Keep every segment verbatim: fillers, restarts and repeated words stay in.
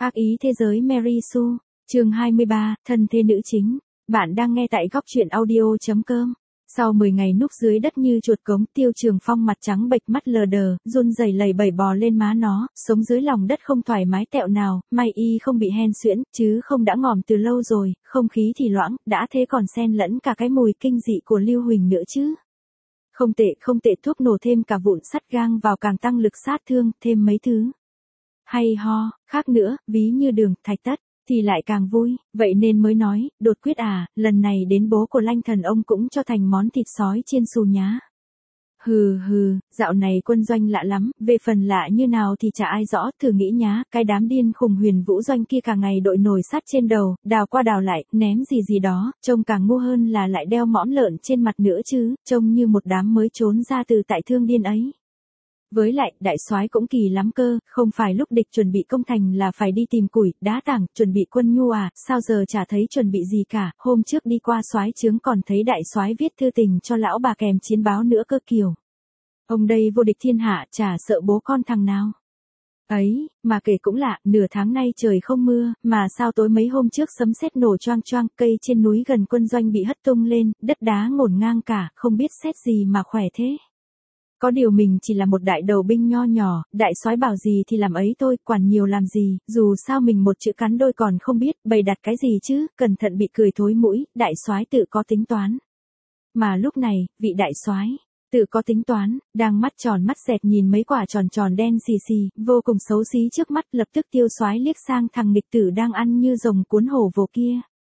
Ác ý thế giới Mary Sue, chương hai mươi ba, thân thế nữ chính. Bạn đang nghe tại góc truyện audio.com. Sau mười ngày núp dưới đất như chuột cống, Tiêu Trường Phong mặt trắng bệch, mắt lờ đờ, run rẩy lẩy bẩy bò lên má nó, sống dưới lòng đất không thoải mái tẹo nào, may y không bị hen suyễn, chứ không đã ngòm từ lâu rồi, không khí thì loãng, đã thế còn xen lẫn cả cái mùi kinh dị của Lưu Huỳnh nữa chứ. Không tệ, không tệ, thuốc nổ thêm cả vụn sắt gang vào càng tăng lực sát thương, thêm mấy thứ hay ho, khác nữa, ví như đường, thạch tất, thì lại càng vui, vậy nên mới nói, đột quyết à, lần này đến bố của Lanh Thần ông cũng cho thành món thịt sói chiên xù nhá. Hừ hừ, dạo này quân doanh lạ lắm, về phần lạ như nào thì chả ai rõ, thử nghĩ nhá, cái đám điên khùng Huyền Vũ doanh kia cả ngày đội nồi sắt trên đầu, đào qua đào lại, ném gì gì đó, trông càng ngu hơn là lại đeo mõm lợn trên mặt nữa chứ, trông như một đám mới trốn ra từ tại thương điên ấy. Với lại, đại soái cũng kỳ lắm cơ, không phải lúc địch chuẩn bị công thành là phải đi tìm củi, đá tảng, chuẩn bị quân nhu à, sao giờ chả thấy chuẩn bị gì cả, hôm trước đi qua soái trướng còn thấy đại soái viết thư tình cho lão bà kèm chiến báo nữa cơ kiểu. Ông đây vô địch thiên hạ, chả sợ bố con thằng nào. Ấy, mà kể cũng lạ, nửa tháng nay trời không mưa, mà sao tối mấy hôm trước sấm sét nổ choang choang, cây trên núi gần quân doanh bị hất tung lên, đất đá ngổn ngang cả, không biết xét gì mà khỏe thế. Có điều mình chỉ là một đại đầu binh nho nhỏ, đại soái bảo gì thì làm ấy thôi, quản nhiều làm gì, dù sao mình một chữ cắn đôi còn không biết, bày đặt cái gì chứ, cẩn thận bị cười thối mũi, đại soái tự có tính toán. Mà lúc này, vị đại soái tự có tính toán, đang mắt tròn mắt dẹt nhìn mấy quả tròn tròn đen xì xì, vô cùng xấu xí trước mắt, lập tức Tiêu soái liếc sang thằng nghịch tử đang ăn như rồng cuốn hổ vồ kia.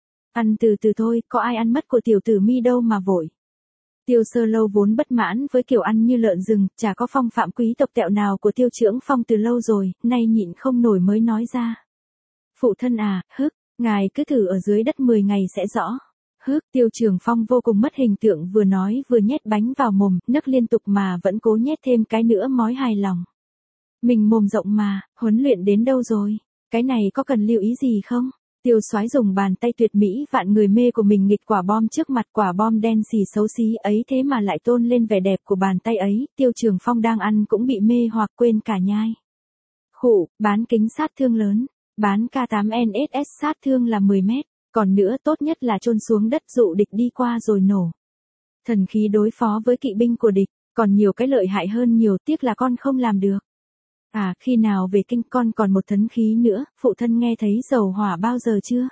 Ăn từ từ thôi, có ai ăn mất của tiểu tử mi đâu mà vội. Tiêu Sơ Lâu vốn bất mãn với kiểu ăn như lợn rừng, chả có phong phạm quý tộc tẹo nào của Tiêu Chưởng Phong từ lâu rồi, nay nhịn không nổi mới nói ra. Phụ thân à, hức, ngài cứ thử ở dưới đất mười ngày sẽ rõ. Hức, Tiêu Trường Phong vô cùng mất hình tượng, vừa nói vừa nhét bánh vào mồm, nấc liên tục mà vẫn cố nhét thêm cái nữa mói hài lòng. Mình mồm rộng mà, huấn luyện đến đâu rồi, cái này có cần lưu ý gì không? Tiêu soái dùng bàn tay tuyệt mỹ vạn người mê của mình nghịch quả bom trước mặt, quả bom đen xì xấu xí ấy thế mà lại tôn lên vẻ đẹp của bàn tay ấy, Tiêu Trường Phong đang ăn cũng bị mê hoặc quên cả nhai. Khụ, bán kính sát thương lớn, bán K tám N S S sát thương là mười mét, còn nữa tốt nhất là chôn xuống đất dụ địch đi qua rồi nổ. Thần khí đối phó với kỵ binh của địch, còn nhiều cái lợi hại hơn nhiều, tiếc là con không làm được. À, khi nào về kinh con còn một thấn khí nữa, phụ thân nghe thấy dầu hỏa bao giờ chưa?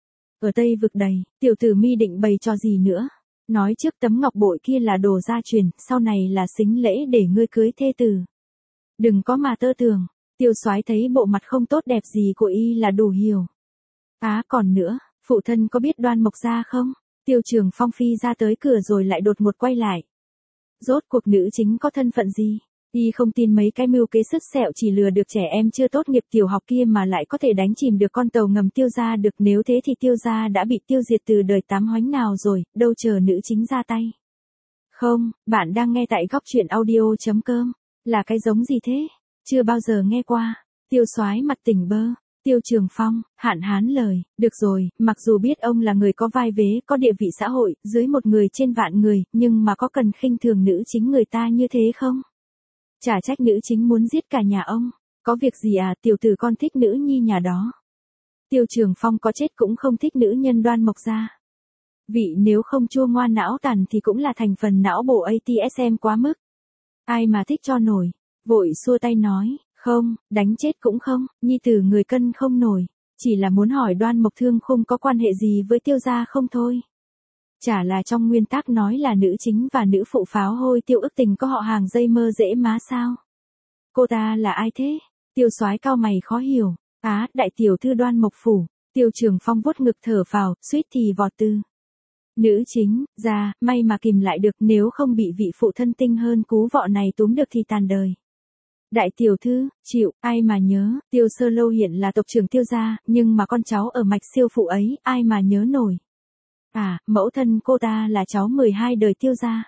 Ở Tây vực đầy, tiểu tử mi định bày trò gì nữa? Nói trước tấm ngọc bội kia là đồ gia truyền, sau này là sính lễ để ngươi cưới thê tử. Đừng có mà tơ tưởng, Tiêu soái thấy bộ mặt không tốt đẹp gì của y là đủ hiểu. Á, còn nữa, phụ thân có biết Đoan Mộc Gia không? Tiêu Trường Phong phi ra tới cửa rồi lại đột ngột quay lại. Rốt cuộc nữ chính có thân phận gì? Y không tin mấy cái mưu kế sứt sẹo chỉ lừa được trẻ em chưa tốt nghiệp tiểu học kia mà lại có thể đánh chìm được con tàu ngầm Tiêu gia được, nếu thế thì Tiêu gia đã bị tiêu diệt từ đời tám hoánh nào rồi, đâu chờ nữ chính ra tay. Không, bạn đang nghe tại góc truyện audio.com, là cái giống gì thế? Chưa bao giờ nghe qua. Tiêu soái mặt tỉnh bơ. Tiêu Trường Phong, hạn hán lời, được rồi, mặc dù biết ông là người có vai vế, có địa vị xã hội, dưới một người trên vạn người, nhưng mà có cần khinh thường nữ chính người ta như thế không? Chả trách nữ chính muốn giết cả nhà ông, có việc gì à, tiểu tử con thích nữ nhi nhà đó. Tiêu Trường Phong có chết cũng không thích nữ nhân Đoan Mộc Gia. Vị nếu không chua ngoa não tàn thì cũng là thành phần não bộ a tê ét em quá mức. Ai mà thích cho nổi, vội xua tay nói, không, đánh chết cũng không, nhi tử người cân không nổi, chỉ là muốn hỏi Đoan Mộc Thương không có quan hệ gì với Tiêu gia không thôi. Chả là trong nguyên tắc nói là nữ chính và nữ phụ pháo hôi Tiêu ức tình có họ hàng dây mơ dễ má sao? Cô ta là ai thế? Tiêu soái cao mày khó hiểu. Á, đại tiểu thư Đoan Mộc phủ. Tiêu Trường Phong vuốt ngực thở phào, suýt thì vọt tư. Nữ chính, ra, may mà kìm lại được, nếu không bị vị phụ thân tinh hơn cú vọ này túm được thì tàn đời. Đại tiểu thư, chịu, ai mà nhớ, Tiêu Sơ Lâu hiện là tộc trưởng Tiêu gia, nhưng mà con cháu ở mạch siêu phụ ấy, ai mà nhớ nổi. À, mẫu thân cô ta là cháu mười hai đời Tiêu gia.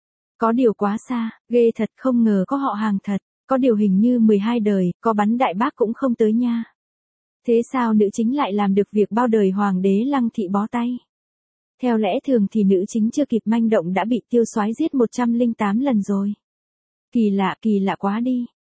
Có điều quá xa, ghê thật, không ngờ có họ hàng thật, có điều hình như mười hai đời, có bắn đại bác cũng không tới nha. Thế sao nữ chính lại làm được việc bao đời hoàng đế Lăng thị bó tay? Theo lẽ thường thì nữ chính chưa kịp manh động đã bị Tiêu soái giết một trăm lẻ tám lần rồi. Kỳ lạ, kỳ lạ quá đi.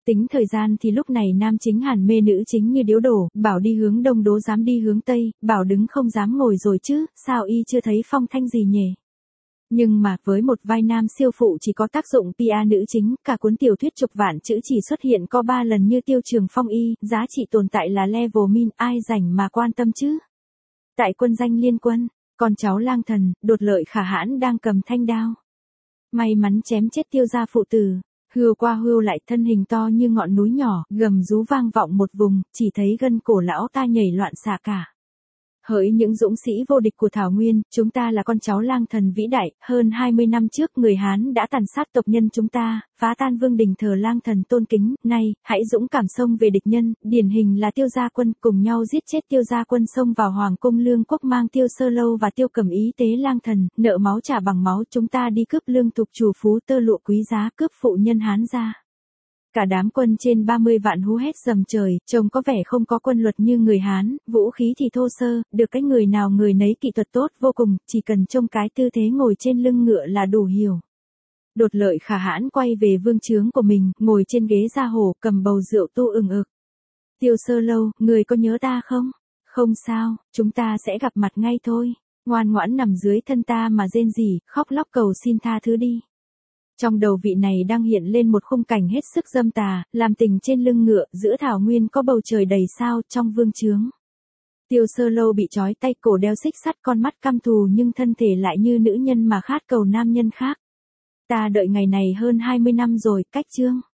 Tính thời gian thì lúc này nam chính hàn mê nữ chính như điếu đổ, bảo đi hướng đông đố dám đi hướng tây, bảo đứng không dám ngồi rồi chứ, sao y chưa thấy phong thanh gì nhỉ? Nhưng mà với một vai nam siêu phụ chỉ có tác dụng pê e nữ chính, cả cuốn tiểu thuyết chục vạn chữ chỉ xuất hiện có ba lần như Tiêu Trường Phong y, giá trị tồn tại là level min, ai rảnh mà quan tâm chứ? Tại quân danh liên quân, con cháu lang thần, Đột Lợi Khả Hãn đang cầm thanh đao. May mắn chém chết Tiêu gia phụ tử. Hươu qua hươu lại, thân hình to như ngọn núi nhỏ, gầm rú vang vọng một vùng, chỉ thấy gân cổ lão ta nhảy loạn xạ cả. Hỡi những dũng sĩ vô địch của Thảo Nguyên, chúng ta là con cháu lang thần vĩ đại, hơn hai mươi năm trước người Hán đã tàn sát tộc nhân chúng ta, phá tan vương đình thờ lang thần tôn kính, nay, hãy dũng cảm xông về địch nhân, điển hình là Tiêu gia quân, cùng nhau giết chết Tiêu gia quân xông vào Hoàng cung Lương Quốc mang Tiêu Sơ Lâu và Tiêu Cẩm Ý tế lang thần, nợ máu trả bằng máu, chúng ta đi cướp lương thục chủ phú tơ lụa quý giá, cướp phụ nhân Hán gia. Cả đám quân trên ba mươi vạn hú hét rầm trời, trông có vẻ không có quân luật như người Hán, vũ khí thì thô sơ, được cái người nào người nấy kỹ thuật tốt vô cùng, chỉ cần trông cái tư thế ngồi trên lưng ngựa là đủ hiểu. Đột Lợi Khả Hãn quay về vương trướng của mình, ngồi trên ghế da hổ, cầm bầu rượu tu ừng ực. Tiêu Sơ Lâu, người có nhớ ta không? Không sao, chúng ta sẽ gặp mặt ngay thôi. Ngoan ngoãn nằm dưới thân ta mà rên rỉ, khóc lóc cầu xin tha thứ đi. Trong đầu vị này đang hiện lên một khung cảnh hết sức dâm tà, làm tình trên lưng ngựa, giữa thảo nguyên có bầu trời đầy sao, trong vương trướng. Tiêu Sơ Lâu bị trói tay cổ đeo xích sắt, con mắt căm thù nhưng thân thể lại như nữ nhân mà khát cầu nam nhân khác. Ta đợi ngày này hơn hai mươi năm rồi, cách chương.